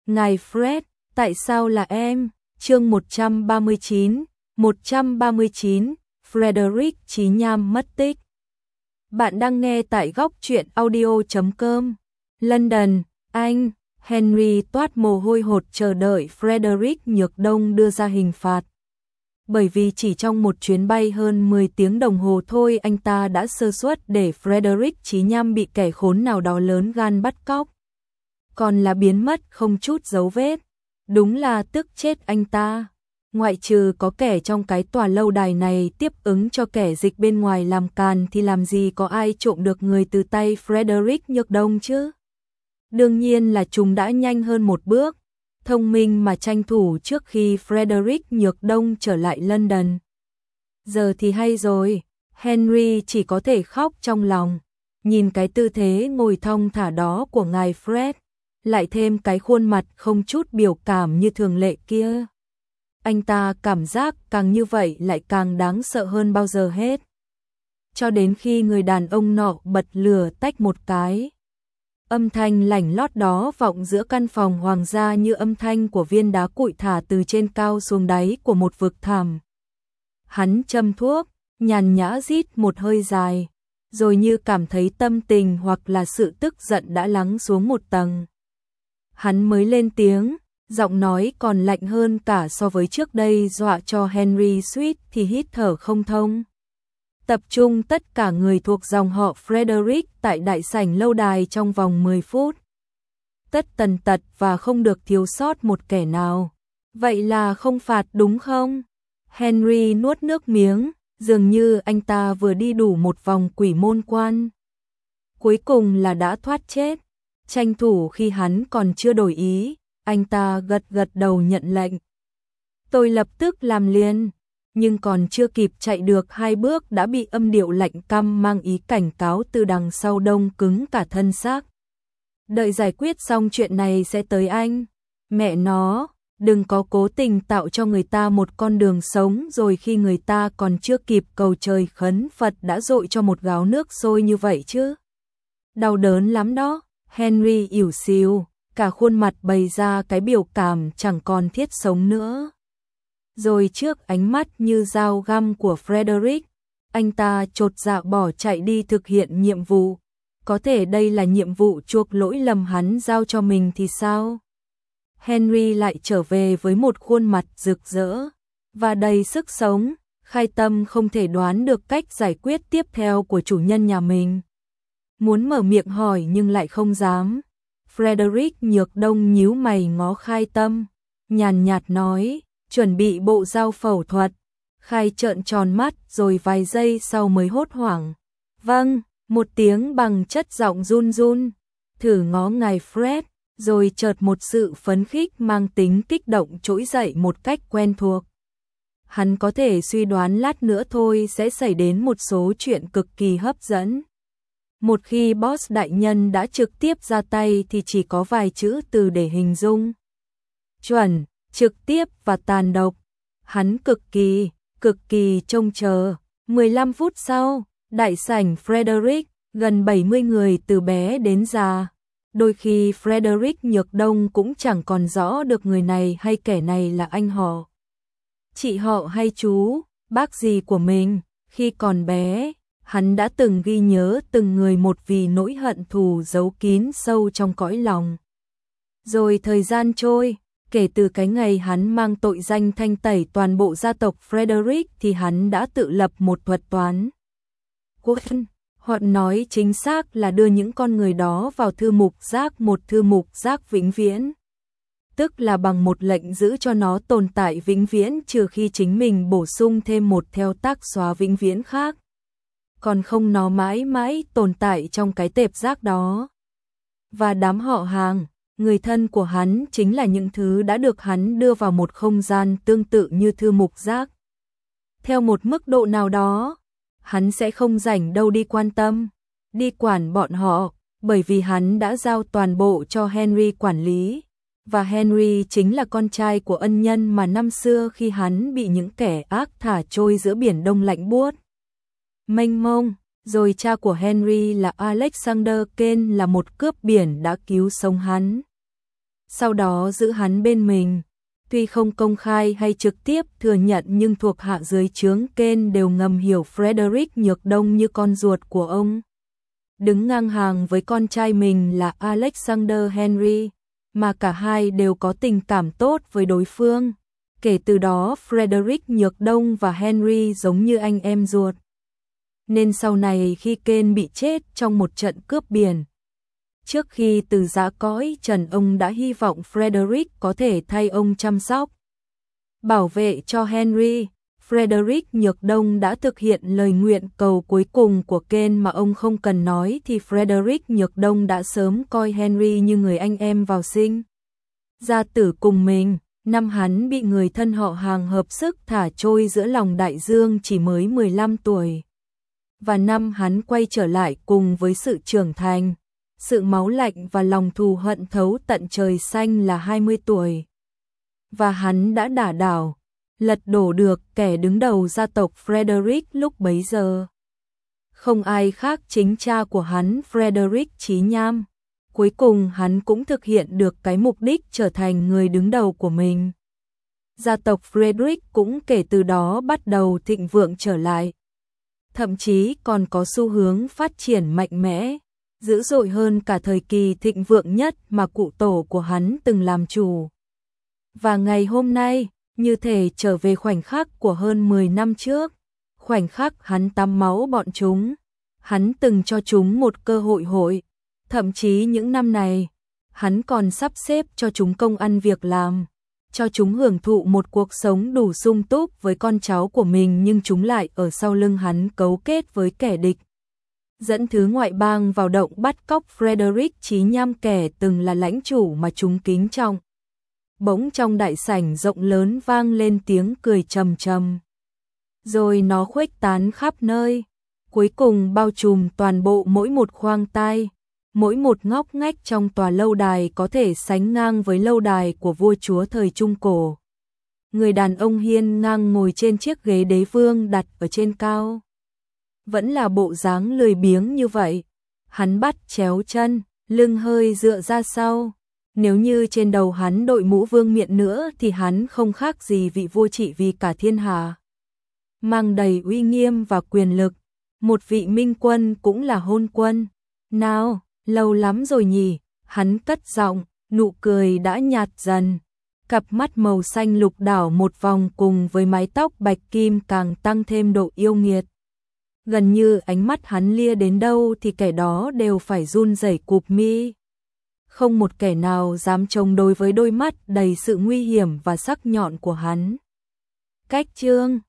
Ngài Fred, tại sao là em? Chương 139, Frederick Chí Nham mất tích. Bạn đang nghe tại góc truyện audio.com. London, Anh, Henry toát mồ hôi hột chờ đợi Frederick Nhược Đông đưa ra hình phạt. Bởi vì chỉ trong một chuyến bay hơn 10 tiếng đồng hồ thôi anh ta đã sơ suất để Frederick Chí Nham bị kẻ khốn nào đó lớn gan bắt cóc. Còn là biến mất không chút dấu vết. Đúng là tức chết anh ta. Ngoại trừ có kẻ trong cái tòa lâu đài này tiếp ứng cho kẻ dịch bên ngoài làm càn thì làm gì có ai trộm được người từ tay Frederick Nhược Đông chứ? Đương nhiên là chúng đã nhanh hơn một bước, thông minh mà tranh thủ trước khi Frederick Nhược Đông trở lại London. Giờ thì hay rồi, Henry chỉ có thể khóc trong lòng, nhìn cái tư thế ngồi thong thả đó của ngài Fred, lại thêm cái khuôn mặt không chút biểu cảm như thường lệ kia. Anh ta cảm giác càng như vậy lại càng đáng sợ hơn bao giờ hết. Cho đến khi người đàn ông nọ bật lửa tách một cái. Âm thanh lảnh lót đó vọng giữa căn phòng hoàng gia như âm thanh của viên đá cuội thả từ trên cao xuống đáy của một vực thẳm. Hắn châm thuốc, nhàn nhã rít một hơi dài, rồi như cảm thấy tâm tình hoặc là sự tức giận đã lắng xuống một tầng. Hắn mới lên tiếng, giọng nói còn lạnh hơn cả so với trước đây, dọa cho Henry suýt thì hít thở không thông. Tập trung tất cả người thuộc dòng họ Frederick tại đại sảnh lâu đài trong vòng 10 phút. Tất tần tật và không được thiếu sót một kẻ nào. Vậy là không phạt đúng không? Henry nuốt nước miếng, dường như anh ta vừa đi đủ một vòng quỷ môn quan. Cuối cùng là đã thoát chết. Tranh thủ khi hắn còn chưa đổi ý, anh ta gật gật đầu nhận lệnh. Tôi lập tức làm liền. Nhưng còn chưa kịp chạy được 2 bước đã bị âm điệu lạnh căm mang ý cảnh cáo từ đằng sau đông cứng cả thân xác. Đợi giải quyết xong chuyện này sẽ tới anh. Mẹ nó, đừng có cố tình tạo cho người ta một con đường sống rồi khi người ta còn chưa kịp cầu trời khấn Phật đã dội cho một gáo nước sôi như vậy chứ. Đau đớn lắm đó. Henry ỉu xìu, cả khuôn mặt bày ra cái biểu cảm chẳng còn thiết sống nữa. Rồi trước ánh mắt như dao găm của Frederick, anh ta chột dạ bỏ chạy đi thực hiện nhiệm vụ. Có thể đây là nhiệm vụ chuộc lỗi lầm hắn giao cho mình thì sao? Henry lại trở về với một khuôn mặt rực rỡ và đầy sức sống, khai tâm không thể đoán được cách giải quyết tiếp theo của chủ nhân nhà mình. Muốn mở miệng hỏi nhưng lại không dám. Frederick Nhược Đông nhíu mày ngó khai tâm, nhàn nhạt nói, chuẩn bị bộ dao phẫu thuật. Khai trợn tròn mắt rồi vài giây sau mới hốt hoảng. Vâng, một tiếng bằng chất giọng run run. Thử ngó ngài Fred, rồi chợt một sự phấn khích mang tính kích động trỗi dậy một cách quen thuộc. Hắn có thể suy đoán lát nữa thôi sẽ xảy đến một số chuyện cực kỳ hấp dẫn. Một khi boss đại nhân đã trực tiếp ra tay thì chỉ có vài chữ từ để hình dung. Chuẩn, trực tiếp và tàn độc. Hắn cực kỳ trông chờ. 15 phút sau, đại sảnh Frederick, gần 70 người từ bé đến già. Đôi khi Frederick Nhược Đông cũng chẳng còn rõ được người này hay kẻ này là anh họ, chị họ hay chú, bác gì của mình. Khi còn bé, hắn đã từng ghi nhớ từng người một vì nỗi hận thù giấu kín sâu trong cõi lòng. Rồi thời gian trôi, kể từ cái ngày hắn mang tội danh thanh tẩy toàn bộ gia tộc Frederick thì hắn đã tự lập một thuật toán. Họ nói chính xác là đưa những con người đó vào thư mục rác, một thư mục rác vĩnh viễn. Tức là bằng một lệnh giữ cho nó tồn tại vĩnh viễn trừ khi chính mình bổ sung thêm một theo tác xóa vĩnh viễn khác. Còn không nó mãi mãi tồn tại trong cái tệp rác đó. Và đám họ hàng, người thân của hắn chính là những thứ đã được hắn đưa vào một không gian tương tự như thư mục rác. Theo một mức độ nào đó, hắn sẽ không rảnh đâu đi quan tâm, đi quản bọn họ, bởi vì hắn đã giao toàn bộ cho Henry quản lý. Và Henry chính là con trai của ân nhân mà năm xưa khi hắn bị những kẻ ác thả trôi giữa biển Đông lạnh buốt mênh mông, rồi cha của Henry là Alexander Kane là một cướp biển đã cứu sống hắn. sau đó giữ hắn bên mình. Tuy không công khai hay trực tiếp thừa nhận nhưng thuộc hạ dưới trướng Kane đều ngầm hiểu Frederick Nhược Đông như con ruột của ông. Đứng ngang hàng với con trai mình là Alexander Henry, mà cả hai đều có tình cảm tốt với đối phương. Kể từ đó Frederick Nhược Đông và Henry giống như anh em ruột. Nên sau này khi Kane bị chết trong một trận cướp biển, trước khi từ giã cõi trần, ông đã hy vọng Frederick có thể thay ông chăm sóc, bảo vệ cho Henry. Frederick Nhược Đông đã thực hiện lời nguyện cầu cuối cùng của Kane mà ông không cần nói thì Frederick Nhược Đông đã sớm coi Henry như người anh em vào sinh ra tử cùng mình. Năm hắn bị người thân họ hàng hợp sức thả trôi giữa lòng đại dương chỉ mới 15 tuổi. Và năm hắn quay trở lại cùng với sự trưởng thành, sự máu lạnh và lòng thù hận thấu tận trời xanh là 20 tuổi. Và hắn đã đả đảo, lật đổ được kẻ đứng đầu gia tộc Frederick lúc bấy giờ. Không ai khác chính cha của hắn Frederick Chí Nham. Cuối cùng hắn cũng thực hiện được cái mục đích trở thành người đứng đầu của mình. Gia tộc Frederick cũng kể từ đó bắt đầu thịnh vượng trở lại. Thậm chí còn có xu hướng phát triển mạnh mẽ, dữ dội hơn cả thời kỳ thịnh vượng nhất mà cụ tổ của hắn từng làm chủ. Và ngày hôm nay, như thể trở về khoảnh khắc của hơn 10 năm trước, khoảnh khắc hắn tắm máu bọn chúng. Hắn từng cho chúng một cơ hội. Thậm chí những năm này, hắn còn sắp xếp cho chúng công ăn việc làm, cho chúng hưởng thụ một cuộc sống đủ sung túc với con cháu của mình, nhưng chúng lại ở sau lưng hắn cấu kết với kẻ địch. Dẫn thứ ngoại bang vào động bắt cóc Frederick Chí Nham, kẻ từng là lãnh chủ mà chúng kính trọng. Bỗng trong đại sảnh rộng lớn vang lên tiếng cười trầm trầm. Rồi nó khuếch tán khắp nơi, cuối cùng bao trùm toàn bộ mỗi một khoang tai. Mỗi một ngóc ngách trong tòa lâu đài có thể sánh ngang với lâu đài của vua chúa thời Trung Cổ. Người đàn ông hiên ngang ngồi trên chiếc ghế đế vương đặt ở trên cao. Vẫn là bộ dáng lười biếng như vậy. Hắn bắt chéo chân, lưng hơi dựa ra sau. Nếu như trên đầu hắn đội mũ vương miện nữa thì hắn không khác gì vị vua trị vì cả thiên hạ. Mang đầy uy nghiêm và quyền lực. Một vị minh quân cũng là hôn quân. Nào, lâu lắm rồi nhỉ, hắn cất giọng, nụ cười đã nhạt dần. Cặp mắt màu xanh lục đảo một vòng cùng với mái tóc bạch kim càng tăng thêm độ yêu nghiệt. Gần như ánh mắt hắn lia đến đâu thì kẻ đó đều phải run rẩy cụp mi. Không một kẻ nào dám chống đối với đôi mắt đầy sự nguy hiểm và sắc nhọn của hắn. Cách chương